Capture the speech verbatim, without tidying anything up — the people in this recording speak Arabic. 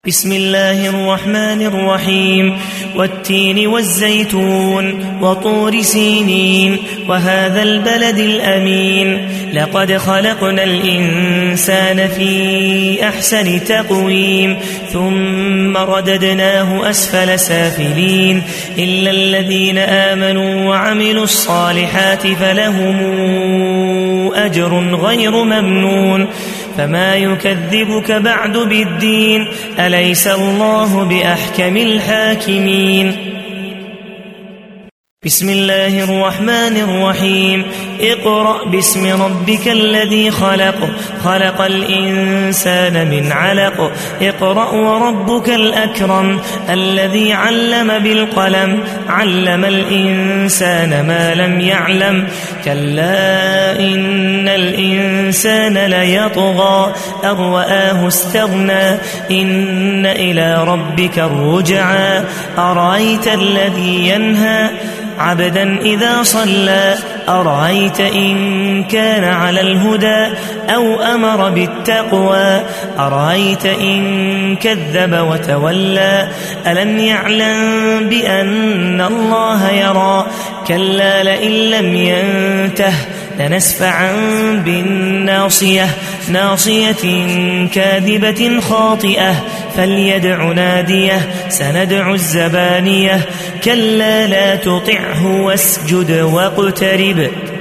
بسم الله الرحمن الرحيم والتين والزيتون وطور سينين وهذا البلد الأمين لقد خلقنا الإنسان في أحسن تقويم ثم رددناه أسفل سافلين إلا الذين آمنوا وعملوا الصالحات فلهم أجر غير ممنون فما يكذبك بعد بالدين أليس الله بأحكم الحاكمين بسم الله الرحمن الرحيم اقرأ باسم ربك الذي خلق خلق الإنسان من علق اقرأ وربك الأكرم الذي علم بالقلم علم الإنسان ما لم يعلم كلا إن الإنسان ليطغى أن رآه استغنى إن إلى ربك الرجعى أرأيت الذي ينهى عبدا إذا صلى أرأيت إن كان على الهدى أو أمر بالتقوى أرأيت إن كذب وتولى ألم يعلم بأن الله يرى كلا لئن لم ينته لنسفعا بالناصية ناصية كاذبة خاطئة فليدع ناديه سندع الزبانية كلا لا تطعه واسجد واقترب